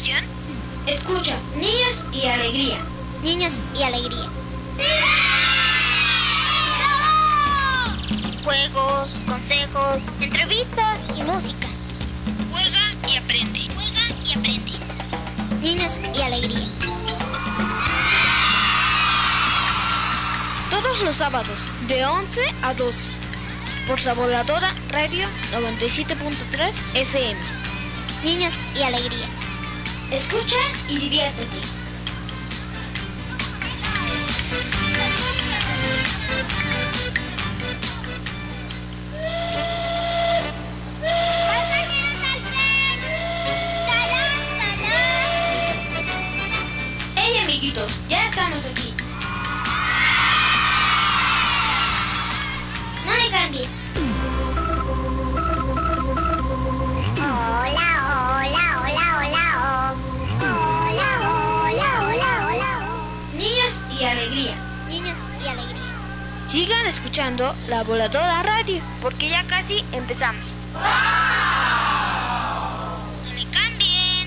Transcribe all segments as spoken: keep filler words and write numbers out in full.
programación? Escucha, Niños y Alegría. Niños y Alegría. Juegos, consejos, entrevistas y música. Juega y aprende. Juega y aprende. Niños y Alegría. Todos los sábados, de once a doce. Por Saboladora Radio noventa y siete punto tres F M. Niños y Alegría. Escucha y diviértete. ¡Pasajeros al tren! ¡Talán, talán! ¡Hey, amiguitos! Ya estamos aquí. No le cambie. Hola, hola, hola, hola, oh. Hola, hola, hola, hola, oh. Niños y Alegría. Niños y Alegría. Sigan escuchando La Voladora Radio, porque ya casi empezamos. No le cambien.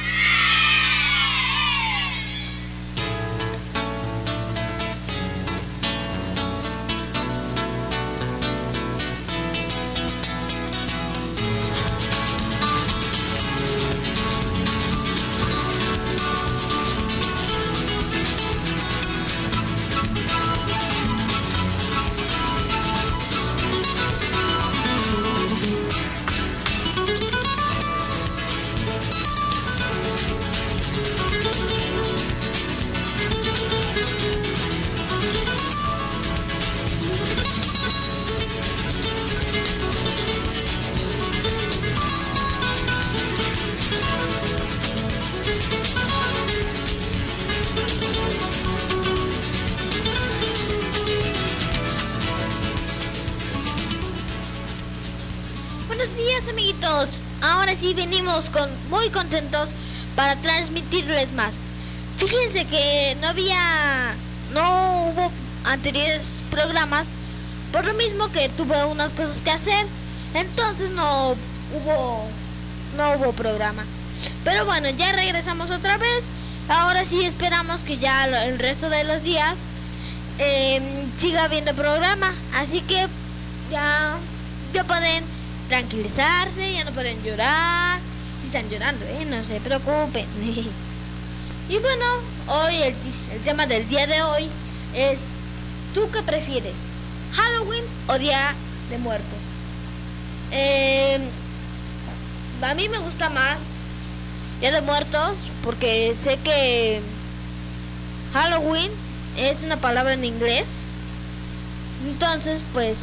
Buenos días, amiguitos. Ahora sí venimos con muy contentos para transmitirles más. Fíjense que no había, no hubo anteriores programas por lo mismo que tuve unas cosas que hacer, entonces no hubo, no hubo programa. Pero bueno, ya regresamos otra vez. Ahora sí esperamos que ya lo- el resto de los días eh, siga habiendo programa, así que ya, ya pueden tranquilizarse, ya no pueden llorar. Si están llorando, eh, no se preocupen. Y bueno, hoy el, el tema del día de hoy es: ¿tú qué prefieres? ¿Halloween o Día de Muertos? Eh, a mí me gusta más Día de Muertos porque sé que Halloween es una palabra en inglés. Entonces, pues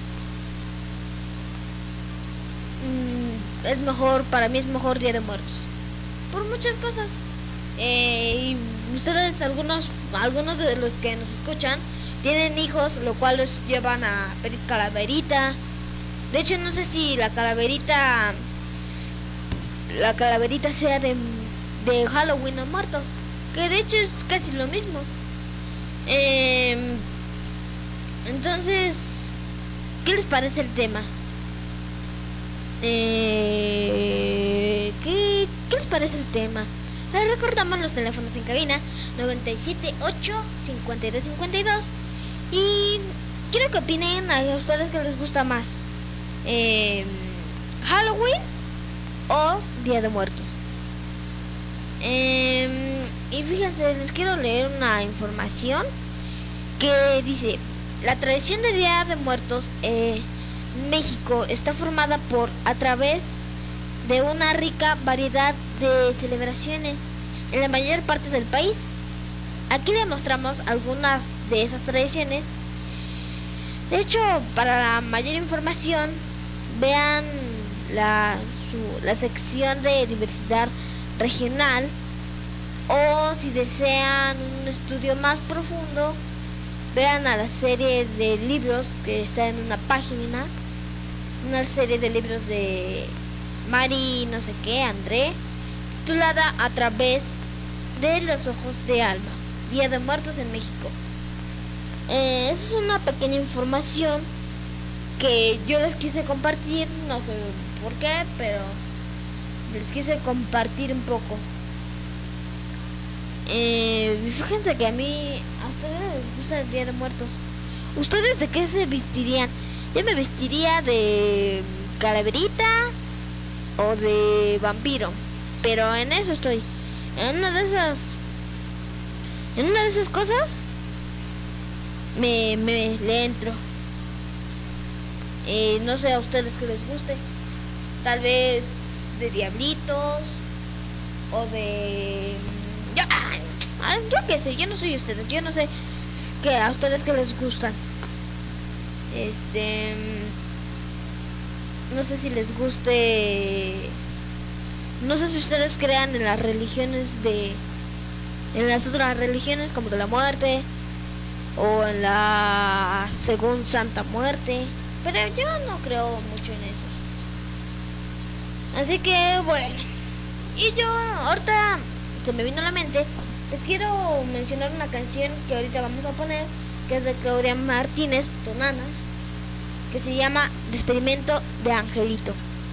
es mejor, para mí es mejor Día de Muertos por muchas cosas. Eh, y ustedes, algunos algunos de los que nos escuchan tienen hijos, lo cual los llevan a pedir calaverita. De hecho, no sé si la calaverita la calaverita sea de, de Halloween o Muertos, que de hecho es casi lo mismo. Eh, entonces, ¿qué les parece el tema? Eh, ¿qué, ¿Qué les parece el tema? Les recordamos los teléfonos en cabina: noventa y siete ocho, cincuenta y dos cincuenta y dos. Y quiero que opinen a ustedes qué les gusta más, eh, Halloween o Día de Muertos. Eh, y fíjense, les quiero leer una información que dice: la tradición de Día de Muertos eh, México está formada por a través de una rica variedad de celebraciones en la mayor parte del país. Aquí les mostramos algunas de esas tradiciones. De hecho, para la mayor información, vean la, su, la sección de diversidad regional, o si desean un estudio más profundo, vean a la serie de libros que está en una página, una serie de libros de Mari no sé qué, André, titulada A través de los ojos de Alma, Día de Muertos en México. Eh, esa es una pequeña información que yo les quise compartir, no sé por qué, pero les quise compartir un poco. Eh, fíjense que a mí, a ustedes les gusta el Día de Muertos. ¿Ustedes de qué se vestirían? Yo me vestiría de calaverita o de vampiro, pero en eso estoy. En una de esas, en una de esas cosas, me, me le entro. Eh, no sé a ustedes que les guste. Tal vez de diablitos o de... Yo, ah, yo qué sé, yo no soy ustedes, yo no sé que a ustedes que les gustan. Este... No sé si les guste... No sé si ustedes crean en las religiones de... En las otras religiones como de la muerte o en la según Santa Muerte, pero yo no creo mucho en eso. Así que bueno, y yo ahorita se me vino a la mente, les quiero mencionar una canción que ahorita vamos a poner, que es de Claudia Martínez, Tonana, que se llama Experimento de Angelito.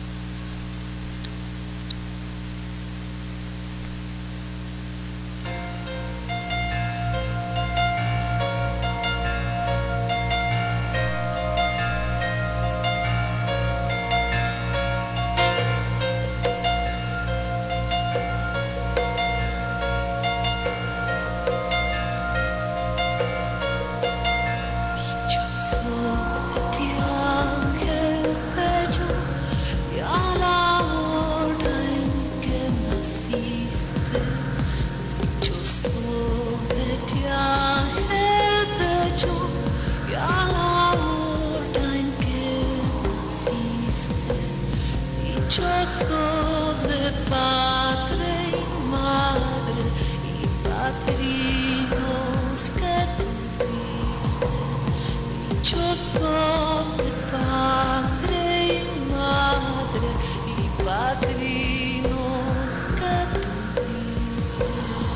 Dichoso de padre y madre y padrinos que tuviste. Dichoso de padre y madre y padrinos que tuviste.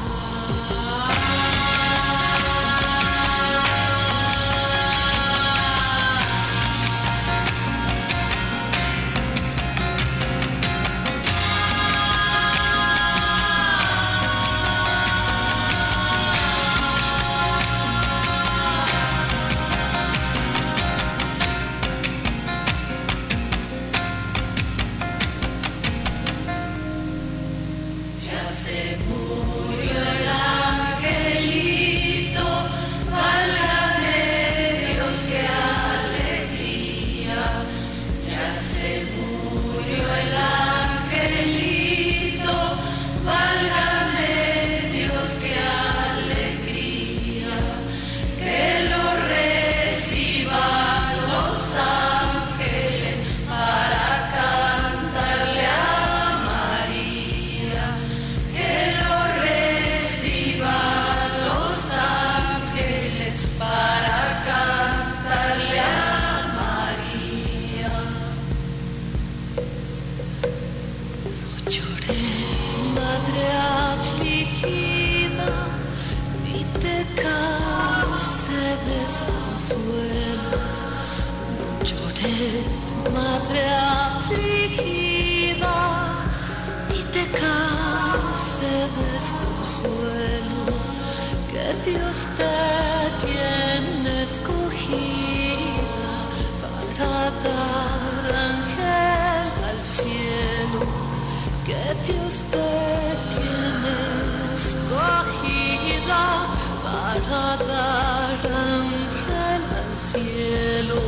Madre afligida, y te cause desconsuelo, que Dios te tiene escogida para dar ángel al cielo, que Dios te tiene escogida para dar ángel al cielo.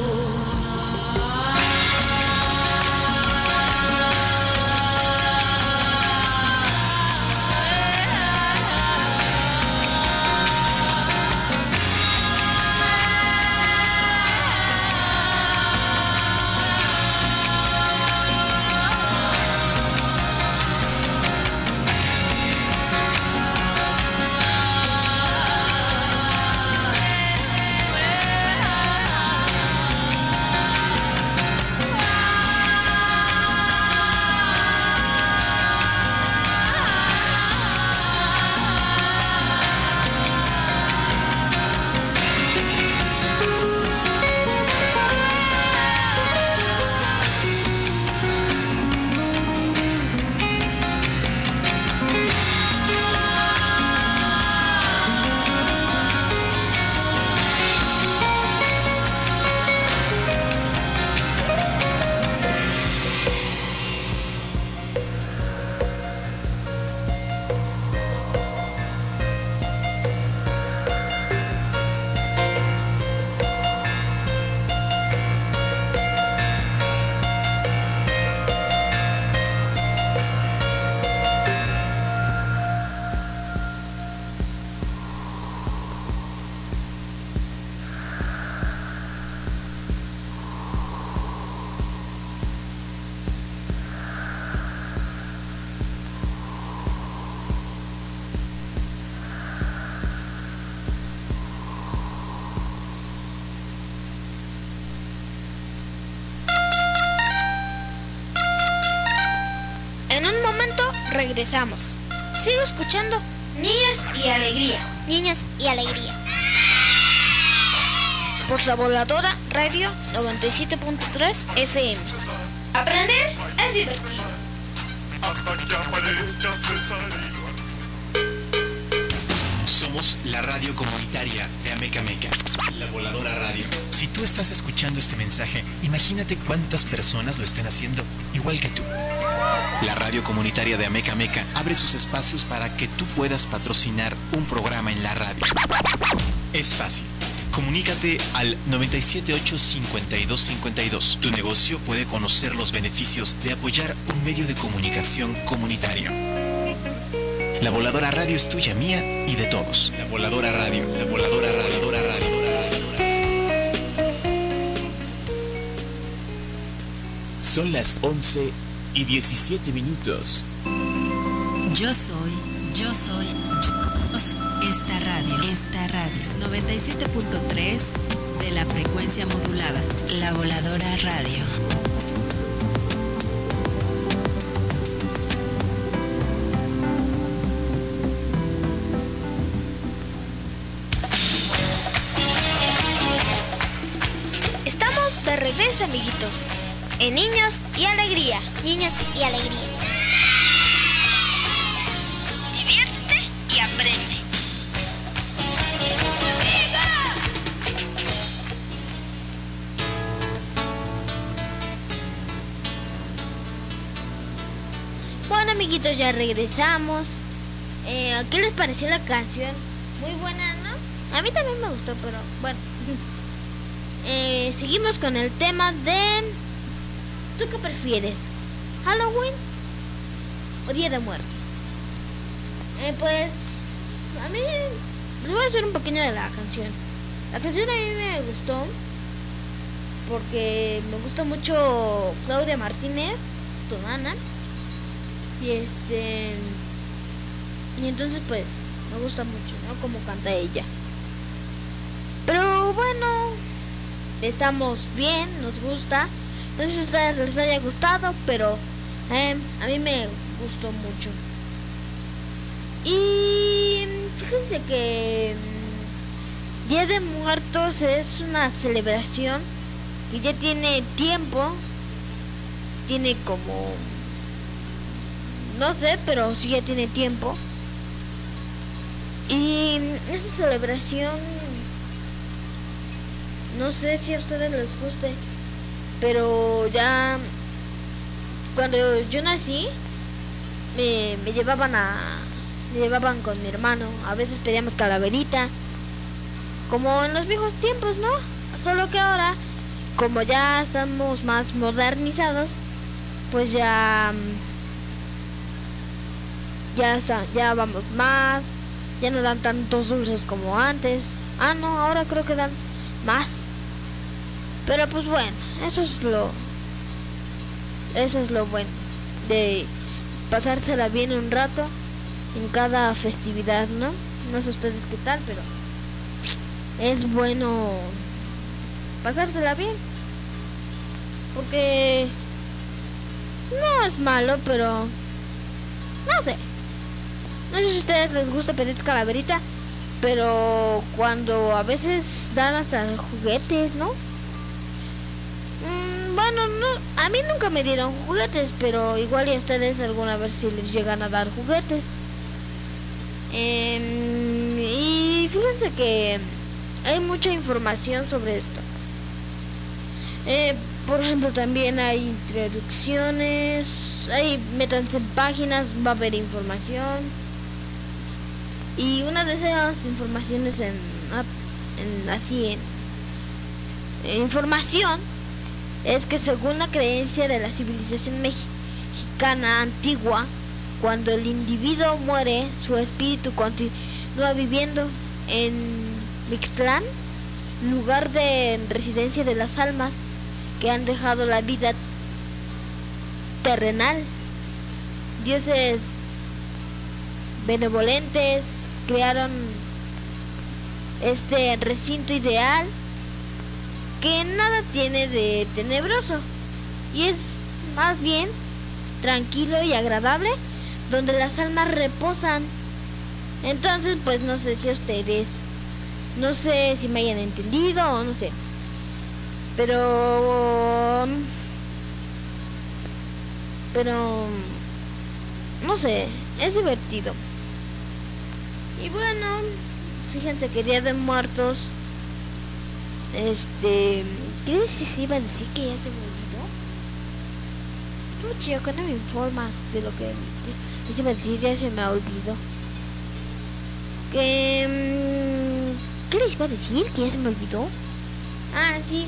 regresamos. Sigo escuchando Niños y Alegría. Niños y alegría. Por la Voladora Radio noventa y siete punto tres F M. Aprender es divertido. Hasta que aparezca Cesario. Somos la radio comunitaria de Ameca Meca, La Voladora Radio. Si tú estás escuchando este mensaje, imagínate cuántas personas lo están haciendo igual que tú. La radio comunitaria de Ameca Meca abre sus espacios para que tú puedas patrocinar un programa en la radio. Es fácil. Comunícate al noventa y siete ocho cincuenta y dos cincuenta y dos. Tu negocio puede conocer los beneficios de apoyar un medio de comunicación comunitario. La Voladora Radio es tuya, mía y de todos. La Voladora Radio, la Voladora Radio, la Voladora Radio. Son las once y diecisiete minutos. Yo soy, yo soy, yo soy esta radio, esta radio. noventa y siete punto tres de la frecuencia modulada. La Voladora Radio. Estamos de regreso, amiguitos, en Niños y Alegría. Niños y alegría. Diviértete y aprende. Bueno, amiguitos, ya regresamos. Eh, ¿Qué les pareció la canción? Muy buena, ¿no? A mí también me gustó, pero bueno. Eh, seguimos con el tema de... ¿Tú qué prefieres? ¿Halloween o Día de Muertos? Eh, pues... A mí... Les voy a hacer un pequeño de la canción. La canción a mí me gustó porque me gusta mucho Claudia Martínez, tu nana. Y este... Y entonces pues me gusta mucho, ¿no? Como canta ella. Pero bueno, estamos bien, nos gusta. No sé si a ustedes les haya gustado, pero eh, a mí me gustó mucho. Y fíjense que mm, Día de Muertos es una celebración que ya tiene tiempo. Tiene como... No sé, pero sí ya tiene tiempo. Y esa celebración... No sé si a ustedes les guste, pero ya cuando yo nací me, me llevaban a me llevaban con mi hermano. A veces pedíamos calaverita, como en los viejos tiempos, ¿no? Solo que ahora, como ya estamos más modernizados, pues ya ya está, ya vamos más, ya no dan tantos dulces como antes. Ah, no, ahora creo que dan más. Pero pues bueno, eso es lo eso es lo bueno de pasársela bien un rato en cada festividad, ¿no? No sé ustedes qué tal, pero es bueno pasársela bien, porque no es malo, pero no sé. No sé si a ustedes les gusta pedir calaverita, pero cuando a veces dan hasta juguetes, ¿no? Mm, bueno, no, a mí nunca me dieron juguetes, pero igual y a ustedes alguna vez si les llegan a dar juguetes. Eh, y fíjense que hay mucha información sobre esto. Eh, por ejemplo, también hay introducciones, hay métanse en páginas, va a haber información. Y una de esas informaciones en, en así en, en información es que según la creencia de la civilización mexicana antigua, cuando el individuo muere, su espíritu continúa viviendo en Mictlán, lugar de residencia de las almas que han dejado la vida terrenal. Dioses benevolentes crearon este recinto ideal que nada tiene de tenebroso y es más bien tranquilo y agradable donde las almas reposan. Entonces, pues no sé si ustedes, no sé si me hayan entendido o no sé, pero, pero, no sé, es divertido. Y bueno, fíjense que Día de Muertos, este, ¿qué les iba a decir que ya se me olvidó? Tú, chico, que no me informas de lo que les iba a decir, ya se me olvidó. Que, ¿qué les iba a decir? Que ya se me olvidó. Ah, sí.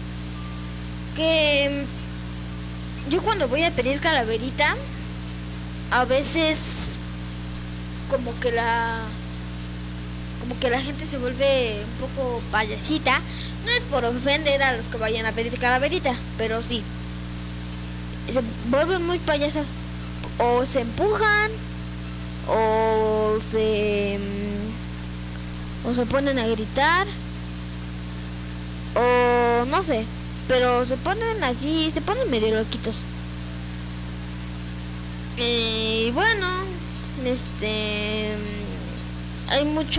Que yo cuando voy a pedir calaverita, a veces como que la como que la gente se vuelve un poco payasita. No es por ofender a los que vayan a pedir calaverita, pero sí, se vuelven muy payasas. O se empujan, o se o se ponen a gritar, o no sé, pero se ponen así, se ponen medio loquitos. Y bueno, este, hay mucho,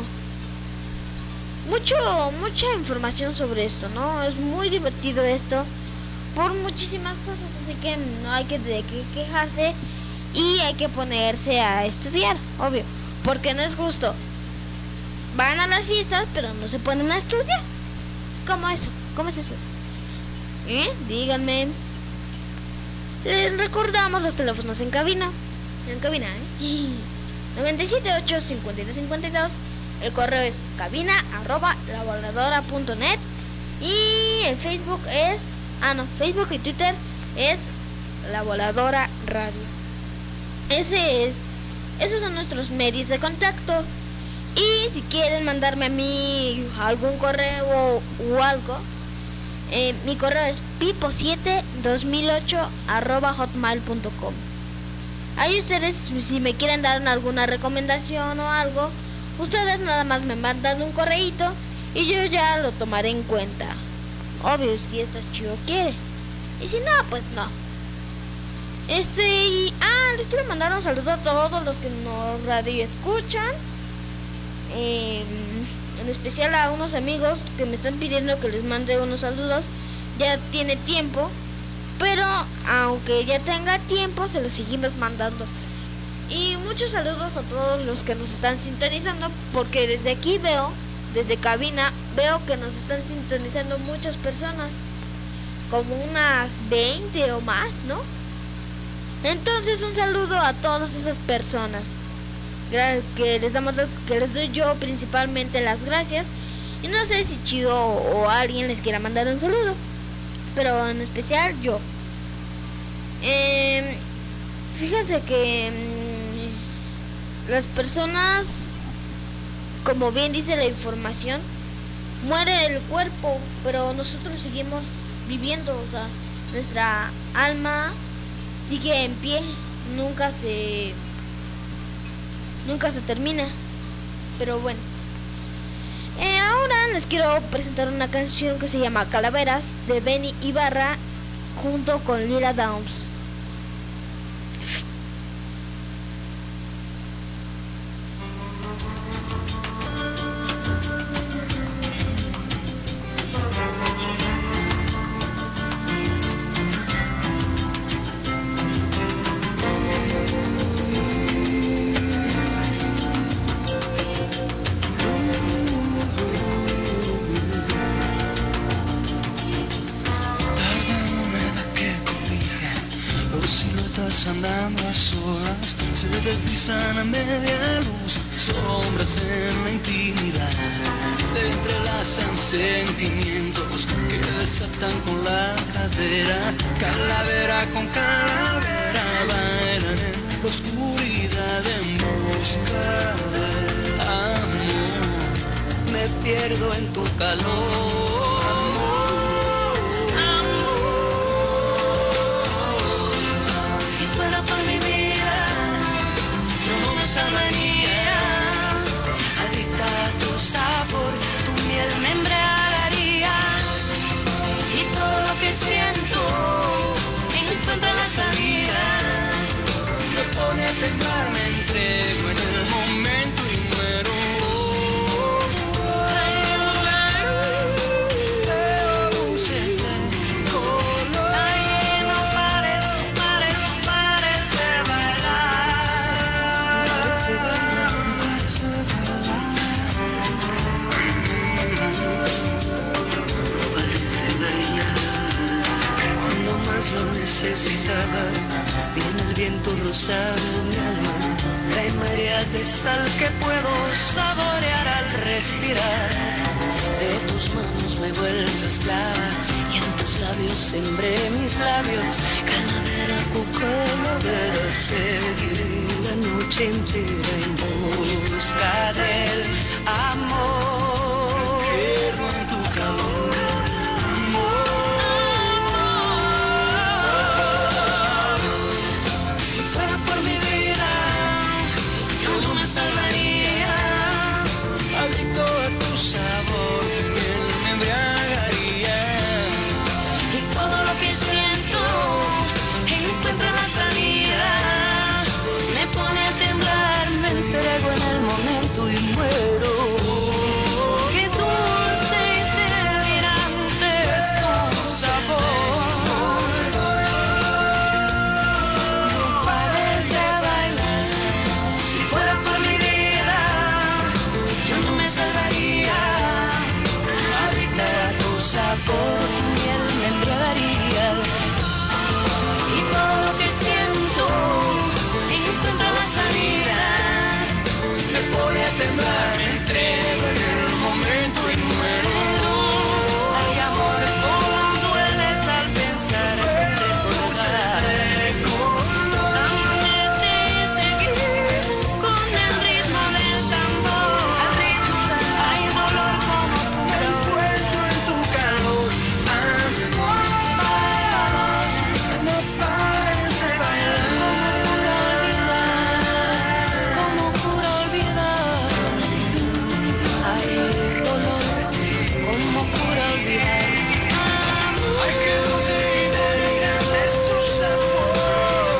mucho, mucha información sobre esto, ¿no? Es muy divertido esto por muchísimas cosas, así que no hay que de qué quejarse y hay que ponerse a estudiar, obvio, porque no es justo. Van a las fiestas, pero no se ponen a estudiar. ¿Cómo eso? ¿Cómo es eso? ¿Eh? Díganme. Les recordamos los teléfonos en cabina. En cabina, ¿eh? noventa y siete ocho, cincuenta y dos cincuenta y dos. El correo es cabina arroba la voladora punto net. Y el Facebook es... Ah, no, Facebook y Twitter es La Voladora Radio. Ese es... Esos son nuestros medios de contacto. Y si quieren mandarme a mí algún correo o algo, eh, mi correo es pipo siete dos mil ocho arroba hotmail punto com. Ahí ustedes, si me quieren dar alguna recomendación o algo, ustedes nada más me mandan un correíto y yo ya lo tomaré en cuenta. Obvio, si este chido quiere. Y si no, pues no. Este, y... Ah, les quiero mandar un saludo a todos los que nos radio escuchan. Eh, en especial a unos amigos que me están pidiendo que les mande unos saludos. Ya tiene tiempo, pero aunque ya tenga tiempo, se los seguimos mandando. Y muchos saludos a todos los que nos están sintonizando, porque desde aquí veo, desde cabina, veo que nos están sintonizando muchas personas, como unas veinte o más, ¿no? Entonces un saludo a todas esas personas. Que les damos los, que les doy yo principalmente las gracias. Y no sé si Chido o alguien les quiera mandar un saludo, pero en especial yo. Eh, fíjense que mmm, las personas, como bien dice la información, muere el cuerpo, pero nosotros seguimos viviendo, o sea, nuestra alma sigue en pie, nunca se nunca se termina. Pero bueno, eh, ahora les quiero presentar una canción que se llama Calaveras, de Benny Ibarra junto con Lila Downs. Andando a solas, se deslizan a media luz, sombras en la intimidad, se entrelazan sentimientos que desatan con la cadera, calavera con calavera, bailan en la oscuridad en busca del amor, me pierdo en tu calor. Salvaría, adicta a tu sabor, tu miel me embriagaría y todo lo que siento encuentra la salida, me pone a temblar. necesitaba. Viene el viento rozando mi alma, trae mareas de sal que puedo saborear al respirar. De tus manos me he vuelto esclava y en tus labios sembré mis labios. Calavera con calavera seguiré la noche entera en busca del amor. Quiero en tu calor. Si fuera por mi vida, yo no me salvaría. Adicto a tu sabor, tu piel me embriagaría. Y todo lo que siento encuentra la salida. Me pone a temblar, me entrego en el momento y muero. Qué dulce y delirante es tu sabor. No pares de bailar. Si fuera por mi vida, yo no me salvaría. Adicta a tu sabor, tu miel me embriagaría. Y todo lo que siento encuentra la salida. Me pone a temblar, me entrego en el momento y muero. Ay, amor, cómo dueles al pensar en recordar. Aún sé seguir con el ritmo del tambor. Hay dolor como puro envuelto en tu calor. No pares de bailar. Como cura olvidar. Hay dolor como cura olvidar. Ay, qué dulce y delirante es tu sabor.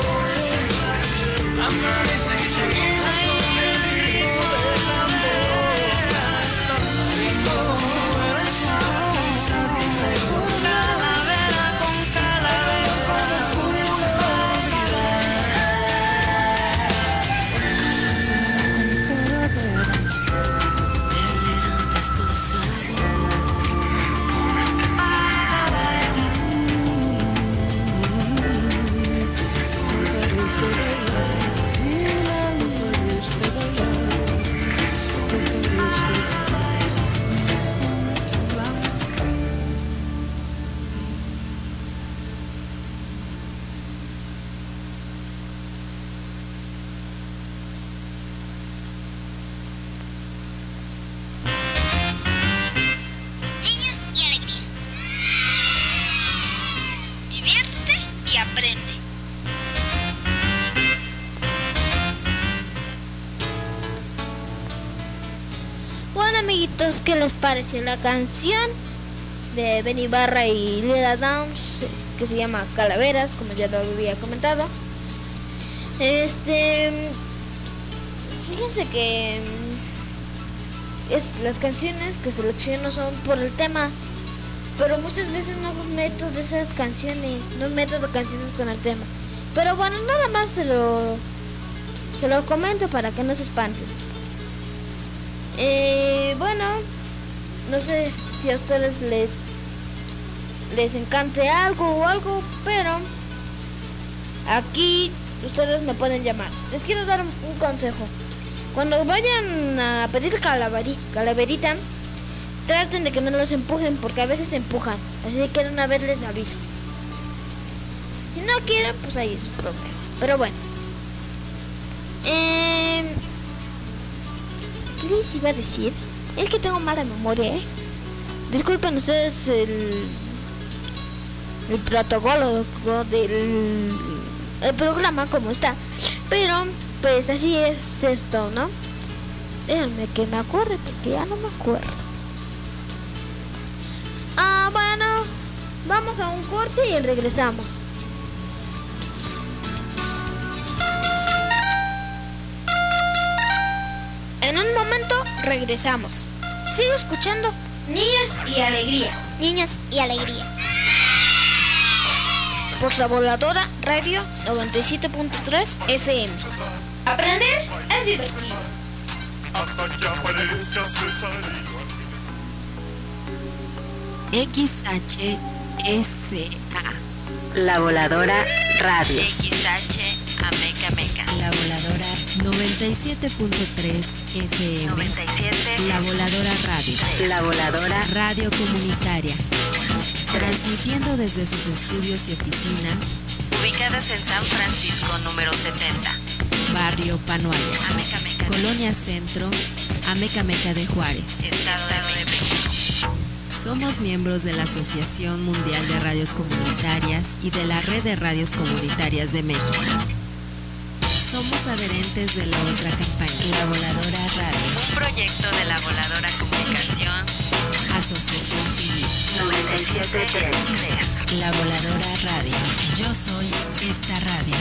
Amanece y seguimos con el ritmo del tambor. Mi corazón sabe calavera con calavera como cura delirante es tu sabor. No pares de bailar, no pares de bailar, no pares de Niños y alegría. Diviértete y aprende. Bueno, amiguitos, ¿qué les pareció la canción de Benny Barra y Lila Downs, eh, que se llama Calaveras, como ya lo había comentado? Este, fíjense que mm, es, las canciones que selecciono son por el tema, pero muchas veces no meto de esas canciones, no meto de canciones con el tema. Pero bueno, nada más se lo, se lo comento para que no se espanten. Eh, bueno, no sé si a ustedes les les encante algo o algo, pero aquí ustedes me pueden llamar. Les quiero dar un, un consejo. Cuando vayan a pedir calaveri, calaverita, traten de que no los empujen, porque a veces se empujan. Así que de una vez les aviso. Si no quieren, pues ahí es su problema. Pero bueno. Eh... ¿Qué les iba a decir? Es que tengo mala memoria, ¿eh? Disculpen ustedes el, el protocolo del el programa como está. Pero, pues así es esto, ¿no? Déjenme que me acuerde, porque ya no me acuerdo. Ah, bueno. Vamos a un corte y regresamos. En un momento regresamos. Sigo escuchando Niños y Alegría. Niños y alegría. Por la voladora Radio noventa y siete punto tres F M. Aprender es divertido. Hasta que aparezca Cesario. X H S A La Voladora Radio. X H Ameca Meca. La Voladora noventa y siete punto tres F M. noventa y siete. La Voladora Radio. La Voladora Radio Comunitaria. Transmitiendo desde sus estudios y oficinas. Ubicadas en San Francisco número setenta. Barrio Panoaya. Ameca Meca. Colonia Centro. Ameca Meca de Juárez. Estado de México. Somos miembros de la Asociación Mundial de Radios Comunitarias y de la Red de Radios Comunitarias de México. Somos adherentes de la otra campaña, La Voladora Radio. Un proyecto de La Voladora Comunicación. Asociación Civil. noventa y siete punto tres. La Voladora Radio. Yo soy esta radio.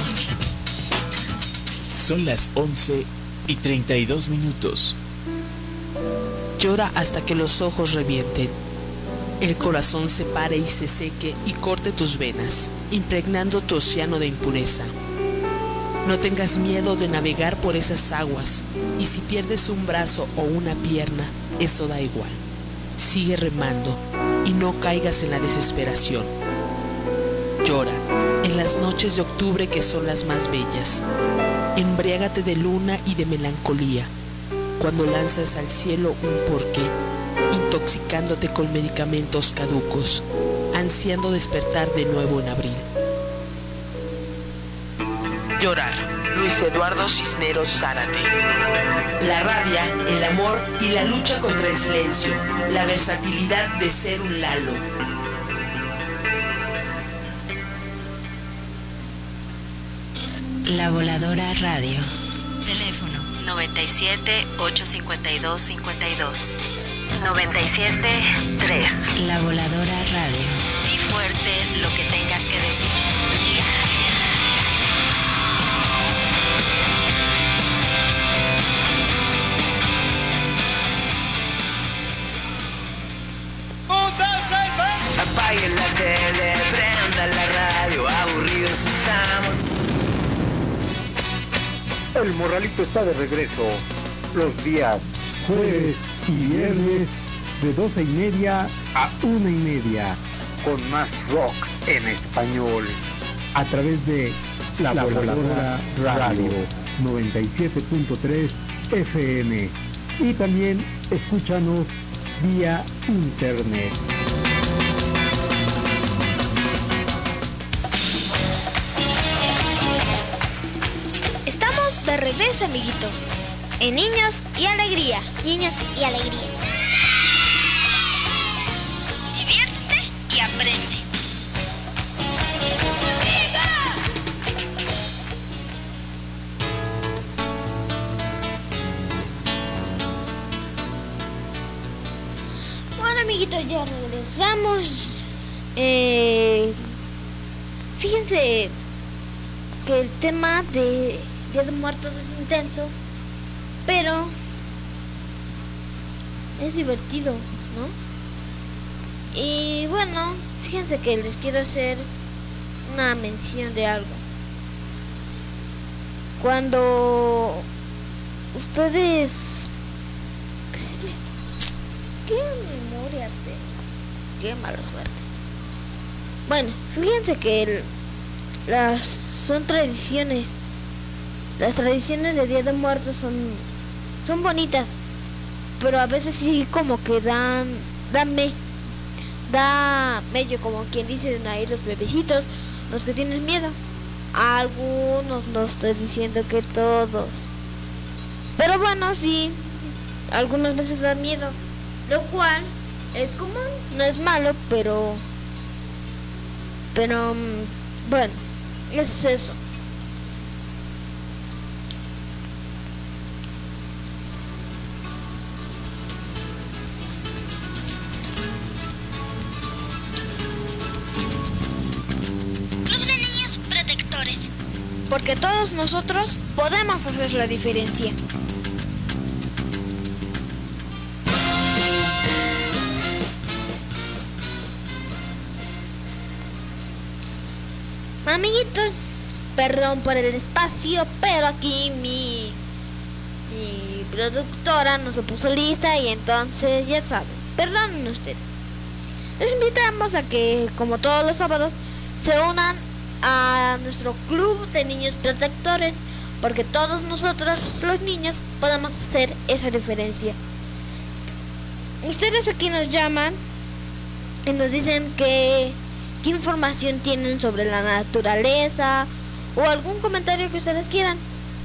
Son las once y treinta y dos minutos. Llora hasta que los ojos revienten. El corazón se pare y se seque y corte tus venas, impregnando tu océano de impureza. No tengas miedo de navegar por esas aguas, y si pierdes un brazo o una pierna, eso da igual. Sigue remando y no caigas en la desesperación. Llora en las noches de octubre que son las más bellas. Embriágate de luna y de melancolía, cuando lanzas al cielo un porqué, intoxicándote con medicamentos caducos, ansiando despertar de nuevo en abril. Llorar. Luis Eduardo Cisneros Zárate. La rabia, el amor y la lucha contra el silencio, la versatilidad de ser un Lalo. La Voladora Radio. Teléfono noventa y siete, ochocientos cincuenta y dos, cincuenta y dos. noventa y siete, tres. La Voladora Radio. Di fuerte lo que tengas que decir. Apaguen la tele, prendan la radio, aburridos estamos. El Morralito está de regreso los días jueves y viernes de doce y media a una y media con más rock en español a través de La, la Voladora Radio noventa y siete punto tres F M y también escúchanos vía internet. Estamos de regreso, amiguitos, en Niños y Alegría. Niños y Alegría. Diviértete y aprende. Bueno, amiguitos, ya regresamos. Eh, fíjense que el tema de Día de Muertos es intenso, pero es divertido, ¿no? Y bueno, fíjense que les quiero hacer una mención de algo. Cuando ustedes... ¿Qué memoria tengo? Qué mala suerte. Bueno, fíjense que el, las son tradiciones. Las tradiciones de Día de Muertos son son bonitas, pero a veces sí como que dan dan me da medio, como quien dicen ahí los bebecitos, los que tienen miedo. A algunos, no estoy diciendo que todos, pero bueno, sí, algunas veces dan miedo, lo cual es común, no es malo, pero pero bueno, es eso. Porque todos nosotros podemos hacer la diferencia. Amiguitos, perdón por el espacio, pero aquí mi, mi productora nos lo puso lista y entonces ya saben, perdonen ustedes. Les invitamos a que, como todos los sábados, se unan a nuestro club de niños protectores, porque todos nosotros los niños podemos hacer esa diferencia. Ustedes aquí nos llaman y nos dicen que qué información tienen sobre la naturaleza o algún comentario que ustedes quieran,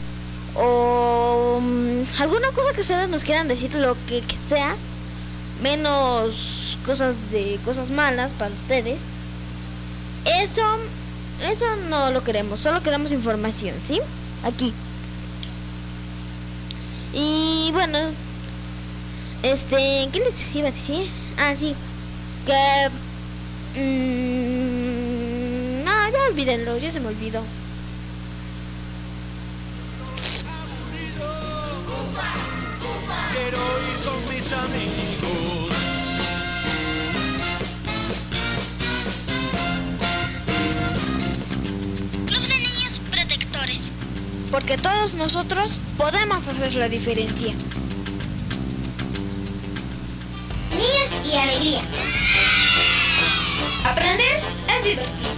o um, alguna cosa que ustedes nos quieran decir, lo que, que sea, menos cosas de cosas malas para ustedes. Eso, eso no lo queremos, solo queremos información, ¿sí? Aquí. Y bueno, este, ¿qué les iba a decir? Ah, sí, que mmm, no, ya olvídenlo, ya se me olvidó. Quiero ir con mis amigos. Club de Niños Protectores. Porque todos nosotros podemos hacer la diferencia. Niños y alegría. Aprender es divertido.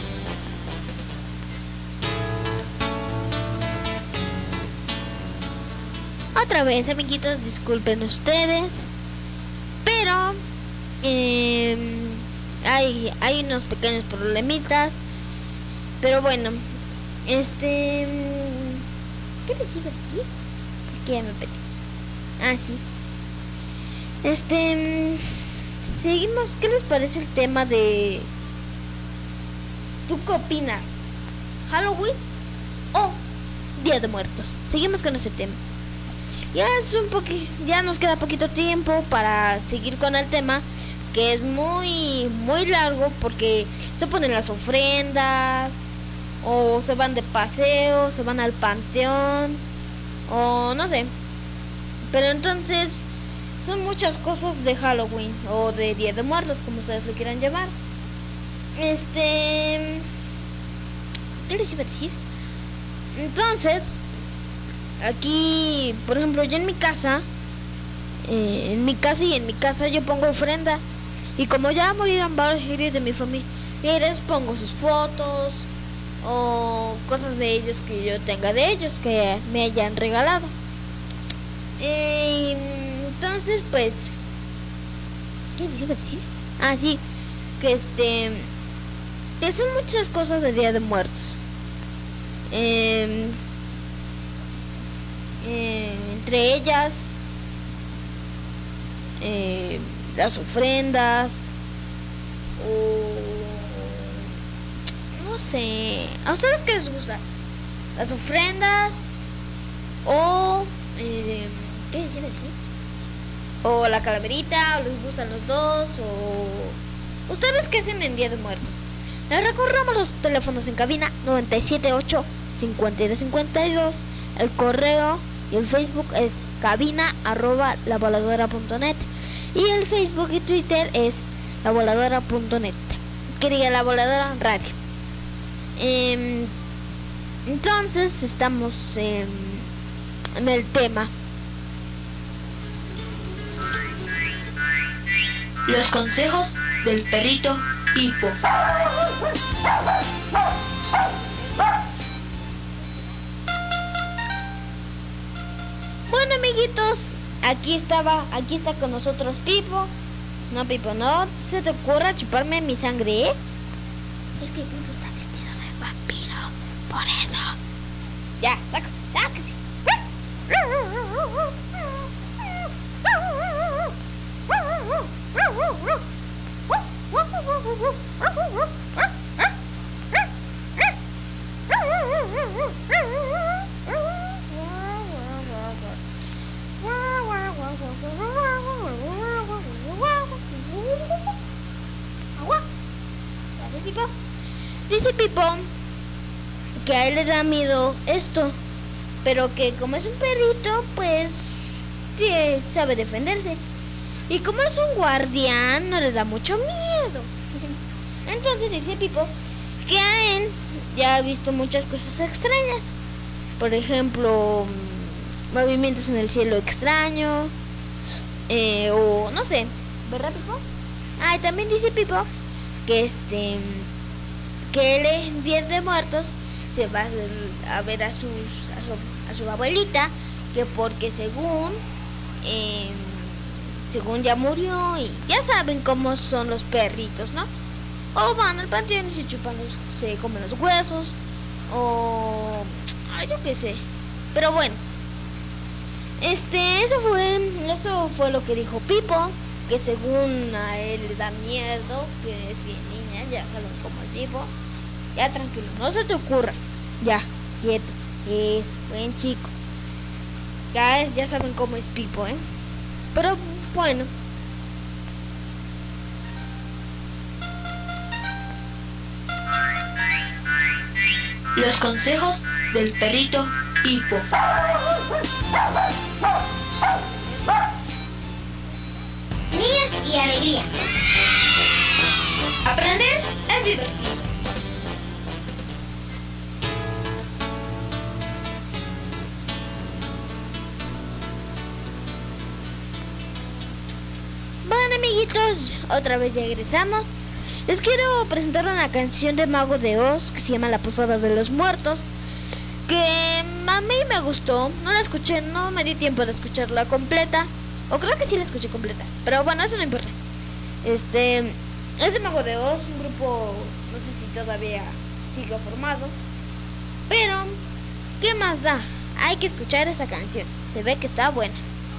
Otra vez, amiguitos, disculpen ustedes, pero eh, hay, hay unos pequeños problemitas. Pero bueno, este... ¿qué les iba a decir? Aquí ya me perdí. Ah, sí. Este... Seguimos, ¿qué les parece el tema de... ¿Tú qué opinas? ¿Halloween o Día de Muertos? Seguimos con ese tema. Ya es un poqui, ya nos queda poquito tiempo para seguir con el tema, que es muy muy largo, porque se ponen las ofrendas, o se van de paseo, se van al panteón, o no sé. Pero entonces son muchas cosas de Halloween o de Día de Muertos, como ustedes lo quieran llamar. Este, ¿qué les iba a decir? Entonces, aquí, por ejemplo, yo en mi casa, eh, en mi casa y en mi casa yo pongo ofrenda. Y como ya murieron varios seres de mi familia, les pongo sus fotos o cosas de ellos que yo tenga de ellos, que me hayan regalado. Eh, entonces, pues, ¿qué les iba a decir? Ah, sí, que este, que son muchas cosas de Día de Muertos. Eh, Eh, entre ellas eh, las ofrendas, o no sé, ¿a ustedes qué les gusta? Las ofrendas o eh, ¿qué decían aquí? O la calaverita, o les gustan los dos, o ¿ustedes qué hacen en Día de Muertos? Les recordamos los teléfonos en cabina: noventa y siete ocho, cincuenta y dos cincuenta y dos. El correo y el Facebook es cabina arroba la voladora punto net, y el Facebook y Twitter es la voladora punto net, que diga La Voladora Radio. Eh, entonces estamos en, en el tema. Los consejos del perrito Pipo. Bueno, amiguitos, aquí estaba, aquí está con nosotros Pipo. No, Pipo, no se te ocurra chuparme mi sangre, ¿eh? Es que Pipo está vestido de vampiro, por eso. Ya, sáquese, sáquese. Dice Pipo que a él le da miedo esto, pero que como es un perrito, pues que sabe defenderse. Y como es un guardián, no le da mucho miedo. Entonces dice Pipo que a él ya ha visto muchas cosas extrañas. Por ejemplo, movimientos en el cielo extraño, eh, o no sé, ¿verdad, Pipo? Ah, y también dice Pipo que este aquel Día de Muertos se va a ver a, sus, a, su, a su abuelita, que porque según eh, según ya murió, y ya saben cómo son los perritos, ¿no? O van al panteón y se chupan los, se comen los huesos, o ay, yo qué sé. Pero bueno, este, eso fue, eso fue lo que dijo Pipo, que según a él le da miedo, que es bien niña, ya saben cómo es Pipo. Ya tranquilo, no se te ocurra, ya, quieto, es buen chico. Ya, ya saben cómo es Pipo, ¿eh? Pero bueno. Los consejos del perrito Pipo. Niños y alegría. Aprender es divertido. Bueno, amiguitos, otra vez ya regresamos. Les quiero presentar una canción de Mago de Oz que se llama La Posada de los Muertos, que a mí me gustó. No la escuché, no me di tiempo de escucharla completa, o creo que sí la escuché completa, pero bueno, eso no importa. Este es de Mago de Oz, un grupo, no sé si todavía sigue formado, pero ¿qué más da? Hay que escuchar esa canción, se ve que está buena.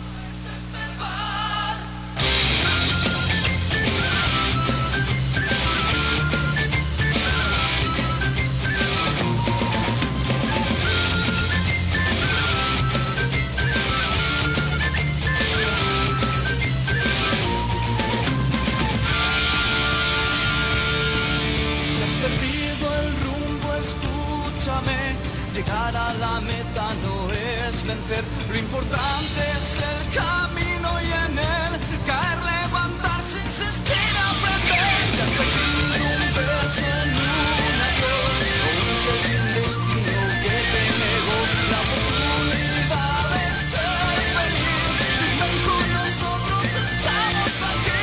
Llegar a la meta no es vencer, lo importante es el camino y en él caer, levantarse, insistir, aprender. Si has perdido un beso en un adiós, o mucho de un destino que te negó la oportunidad de ser feliz, ven con nosotros, estamos aquí.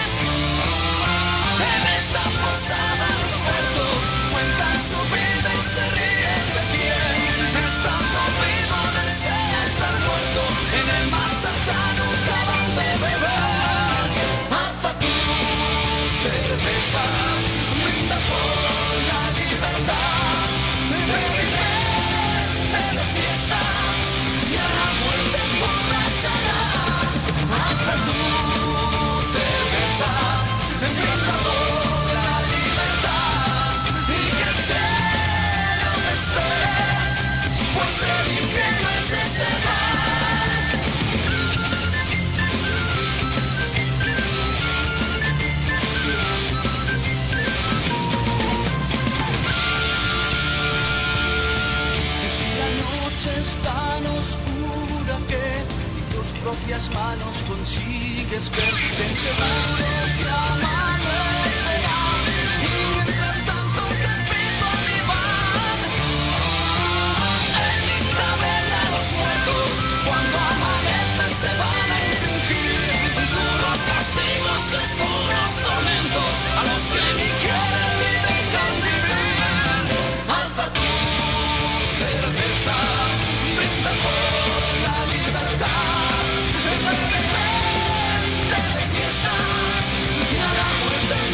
En esta posada los muertos cuentan su vida y se ríen de ti. Estando vivo desea estar muerto, en el más allá nunca van de beber. Alza tu cerveza, brinda por la libertad, bebete de fiesta y a la muerte emborrachará. Alza tu cerveza, brinda por la libertad y que el cielo te espere, pues el infierno es este bar. Y si la noche es tan oscura que ni tus propias manos consigues ver, ten seguro que amanecerá. Y mientras tanto te invito a mi bar. Cuando amanece se van a infringir duros castigos, oscuros tormentos a los que ni quieren ni dejan vivir. Alza tu cerveza, brinda por la libertad, bebete de fiesta y a la muerte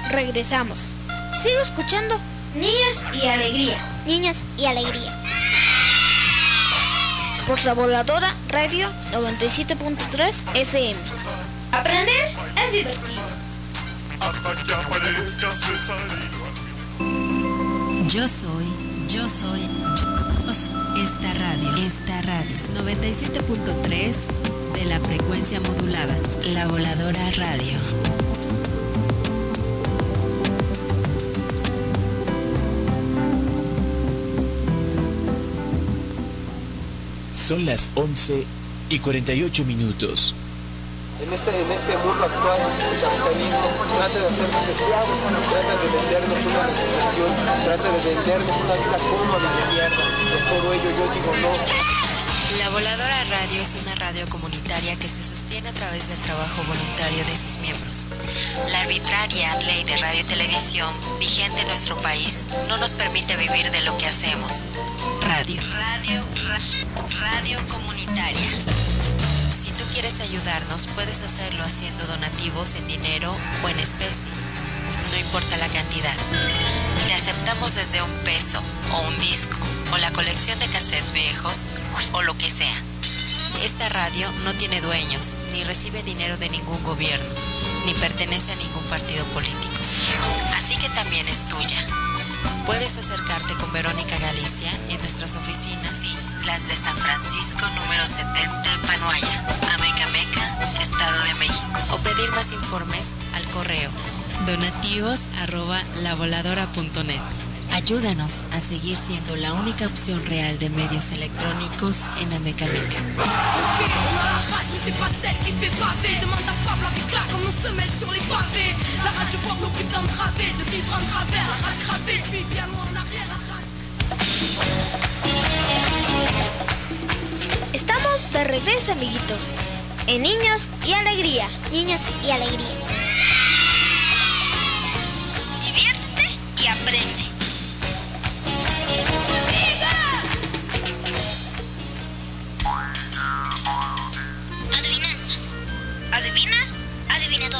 regresamos. Sigo escuchando Niños y Alegría. Niños y Alegría. Por la Voladora Radio noventa y siete punto tres F M. Aprender es divertido. Hasta que aparezca Cesarino. Yo soy, yo soy, yo soy esta radio, esta radio. noventa y siete punto tres de la frecuencia modulada. La Voladora Radio. Son las once y cuarenta y ocho minutos. En este, en este mundo actual, el capitalismo trata de hacernos esclavos, trata de vendernos una resignación, trata de vendernos una vida cómoda de mierda. Por todo ello yo digo no. La Voladora Radio es una radio comunitaria que se sostiene a través del trabajo voluntario de sus miembros. La arbitraria ley de radio y televisión vigente en nuestro país no nos permite vivir de lo que hacemos. Radio. Radio, ra- radio comunitaria. Si tú quieres ayudarnos, puedes hacerlo haciendo donativos en dinero o en especie. No importa la cantidad. Te aceptamos desde un peso o un disco o la colección de cassettes viejos o lo que sea. Esta radio no tiene dueños, ni recibe dinero de ningún gobierno, ni pertenece a ningún partido político. Así que también es tuya. Puedes acercarte con Verónica Galicia en nuestras oficinas, las de San Francisco número setenta en Panuaya, Amecameca, Estado de México. O pedir más informes al correo donativos arroba lavoladora punto net. Ayúdanos a seguir siendo la única opción real de medios electrónicos en Amecameca. Estamos de regreso, amiguitos, en Niños y Alegría. Niños y Alegría. Diviértete y aprende. Adivinanzas. Adivina, Adivinador.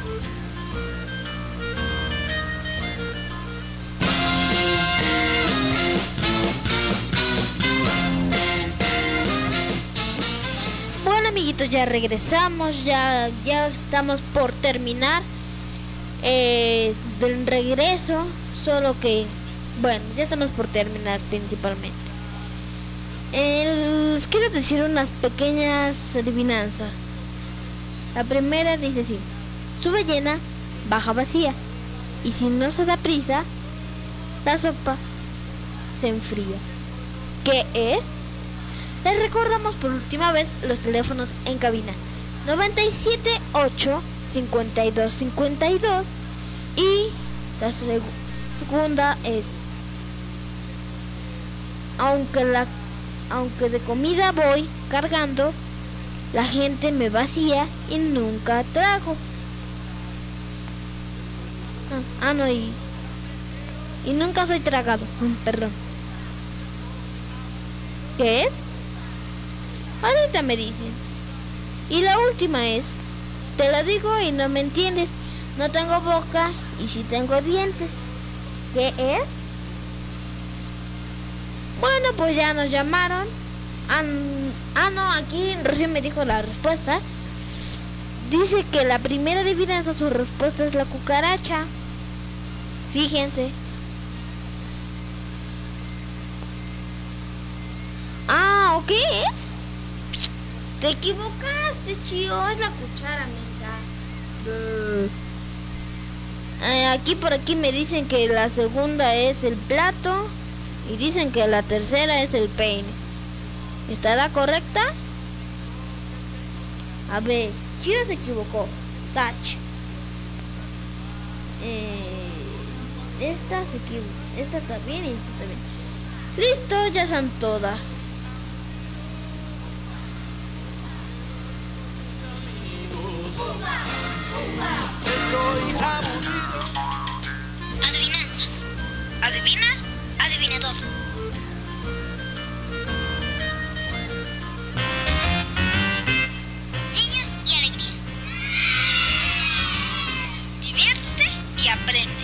Bueno, amiguitos, ya regresamos, ya, ya estamos por terminar eh, del regreso, solo que, bueno, ya estamos por terminar principalmente. Eh, les quiero decir unas pequeñas adivinanzas. La primera dice así: sube llena, baja vacía, y si no se da prisa, la sopa se enfría. ¿Qué es? Les recordamos por última vez los teléfonos en cabina: noventa y siete ocho, cincuenta y dos cincuenta y dos, y la seg- segunda es: aunque la aunque de comida voy cargando, la gente me vacía y nunca trago. Ah, ah no, y, y nunca soy tragado. Perdón. ¿Qué es? Ahorita me dicen. Y la última es: te lo digo y no me entiendes. No tengo boca y sí tengo dientes. ¿Qué es? Bueno, pues ya nos llamaron. Ah, ah no, aquí recién me dijo la respuesta. Dice que la primera adivinanza, su respuesta es la cucaracha. Fíjense. Ah, ¿o qué es? Te equivocaste, chío, es la cuchara, mensa. Eh, aquí por aquí me dicen que la segunda es el plato y dicen que la tercera es el peine. ¿Estará correcta? A ver, chío se equivocó. Touch. Eh, esta se equivocó. Esta está bien y esta está bien. Listo, ya son todas. Adivinanzas. Adivina, adivinador. Niños y Alegría. diviértete y aprende.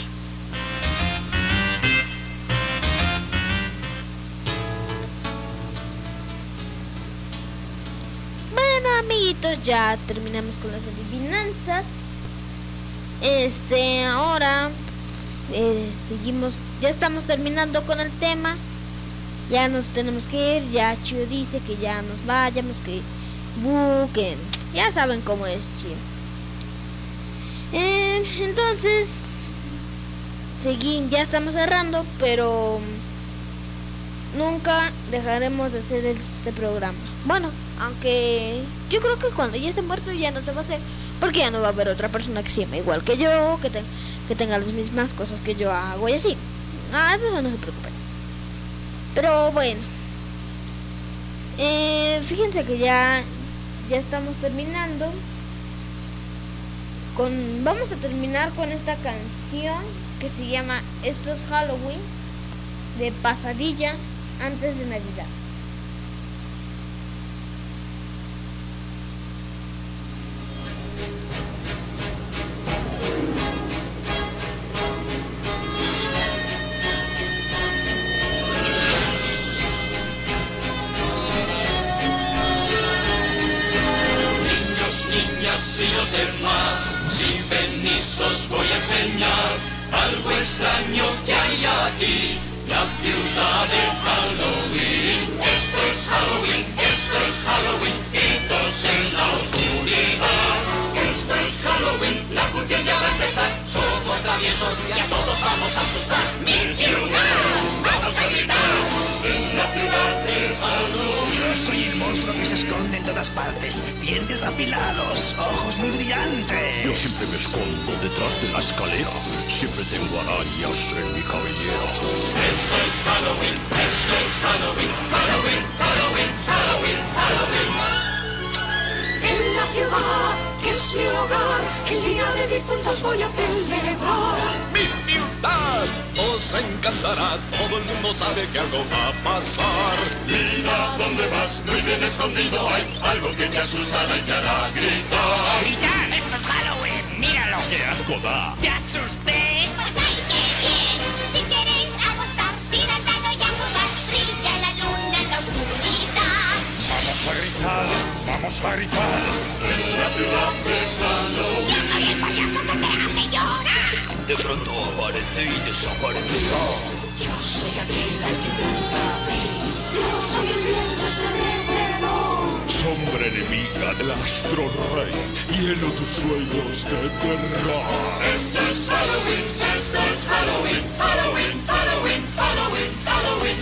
Bueno, amiguitos, ya terminamos con las adivinanzas. Este, ahora eh, seguimos, ya estamos terminando con el tema. Ya nos tenemos que ir, ya Chio dice que ya nos vayamos, que busquen. Ya saben cómo es Chio. Eh, entonces, seguimos, ya estamos cerrando, pero nunca dejaremos de hacer este programa. Bueno, aunque yo creo que cuando ya esté muerto ya no se va a hacer, porque ya no va a haber otra persona que se llame igual que yo, que, te, que tenga las mismas cosas que yo hago y así. Ah, eso no se preocupen. Pero bueno, eh, fíjense que ya, ya estamos terminando. Con, vamos a terminar con esta canción que se llama Esto es Halloween, de Pasadilla antes de Navidad. Y los demás, sin permisos voy a enseñar algo extraño que hay aquí, la ciudad de Halloween. Esto es Halloween, esto es Halloween, gritos en la oscuridad. Esto es Halloween, la función ya va a empezar, somos traviesos y a todos vamos a asustar. ¡Mi ciudad! ¡Vamos a gritar! En la ciudad de Halloween. Yo soy el monstruo que se esconde en todas partes, dientes apilados, ojos muy brillantes. Yo siempre me escondo detrás de la escalera, siempre tengo arañas en mi cabellera. Esto es Halloween, esto es Halloween, Halloween, Halloween, Halloween, Halloween. En la ciudad, que es mi hogar, el día de difuntos voy a celebrar. ¡Mi ciudad! Os encantará, todo el mundo sabe que algo va a pasar. Mira dónde vas, muy bien escondido hay algo que te asustará y te hará gritar. ¡Mira, esto es Halloween! ¡Míralo! ¡Qué asco da! ¡Te asusté! Pues ay, qué bien. Si queréis apostar, tira el dado y a jugar. Brilla la luna en la oscuridad. Vamos a gritar, vamos a gritar. En la ciudad de Halloween. Yo soy el payaso que te hace llorar. De pronto aparece y desaparecerá. Yo soy aquel al que nunca veis. Yo soy el viento estremecedor. Sombra enemiga del astro rey, lleno tus sueños de terror. Esto es Halloween, esto es Halloween, Halloween, Halloween, Halloween, Halloween.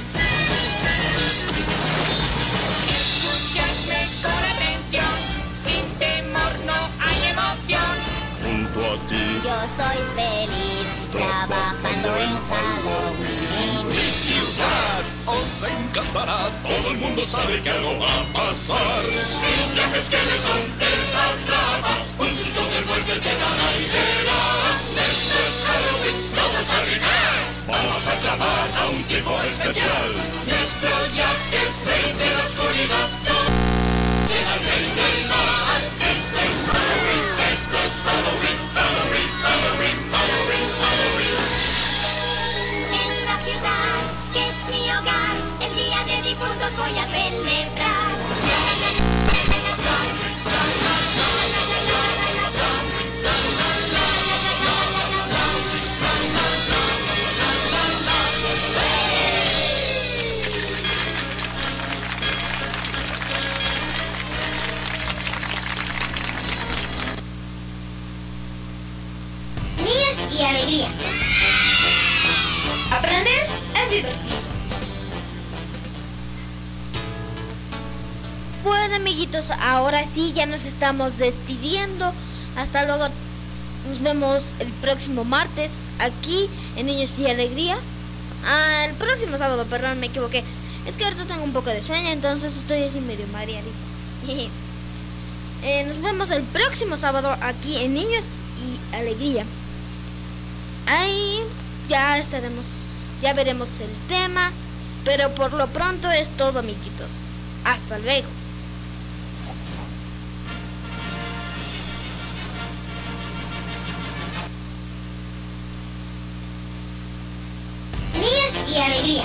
Escuchadme con atención, sin temor no hay emoción. Junto a ti Yo soy feliz trabajando en Halloween. Mi ciudad os encantará, todo el mundo sabe que algo va a pasar. Si un viaje esqueleto te atrapa, un susto de muerte te dará y verás. Esto es Halloween, vamos a gritar. Vamos a llamar a un tipo especial. Nuestro Jack es rey de la oscuridad. Era el rey del mal. Esto es Halloween, esto es Halloween, Halloween, Halloween, Halloween, Halloween. En la ciudad, que es mi hogar, el día de difuntos voy a celebrar. Niños y alegría. Aprender es divertido. Bueno, amiguitos, ahora sí ya nos estamos despidiendo. Hasta luego. Nos vemos el próximo martes aquí en Niños y Alegría. Ah, el próximo sábado, perdón, me equivoqué. Es que ahorita tengo un poco de sueño, entonces estoy así medio mareadito. eh, nos vemos el próximo sábado aquí en Niños y Alegría. Ahí ya estaremos, ya veremos el tema, pero por lo pronto es todo, amiguitos. Hasta luego. alegría.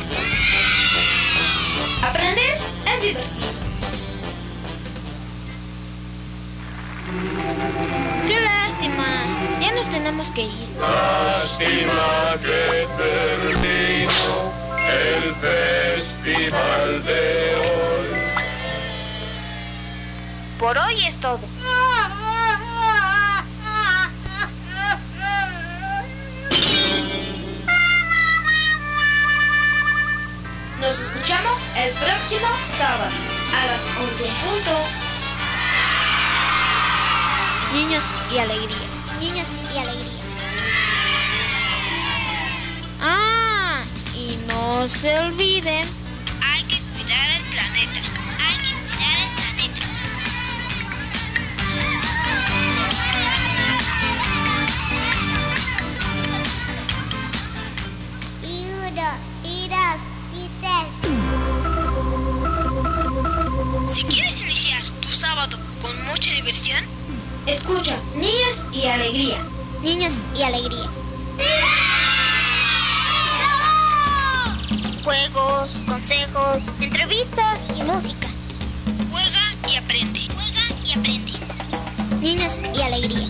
Aprender es divertido. ¡Qué lástima! Ya nos tenemos que ir. Lástima que terminó el festival de hoy. Por hoy es todo. Nos escuchamos el próximo sábado a las once en punto. Niños y alegría. Niños y alegría. Ah, y no se olviden. Hay que cuidar el planeta. Hay que cuidar el planeta. Y uno, y dos, y tres. Si quieres iniciar tu sábado con mucha diversión, escucha Niños y Alegría. Niños y alegría. Juegos, consejos, entrevistas y música. Juega y aprende. Juega y aprende. Niños y alegría.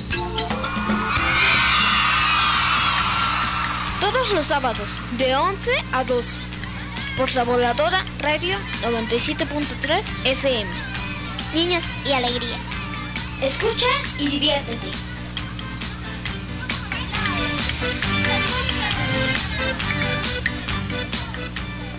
Todos los sábados de once a doce por la Voladora Radio noventa y siete punto tres F M. Niños y alegría. Escucha y diviértete.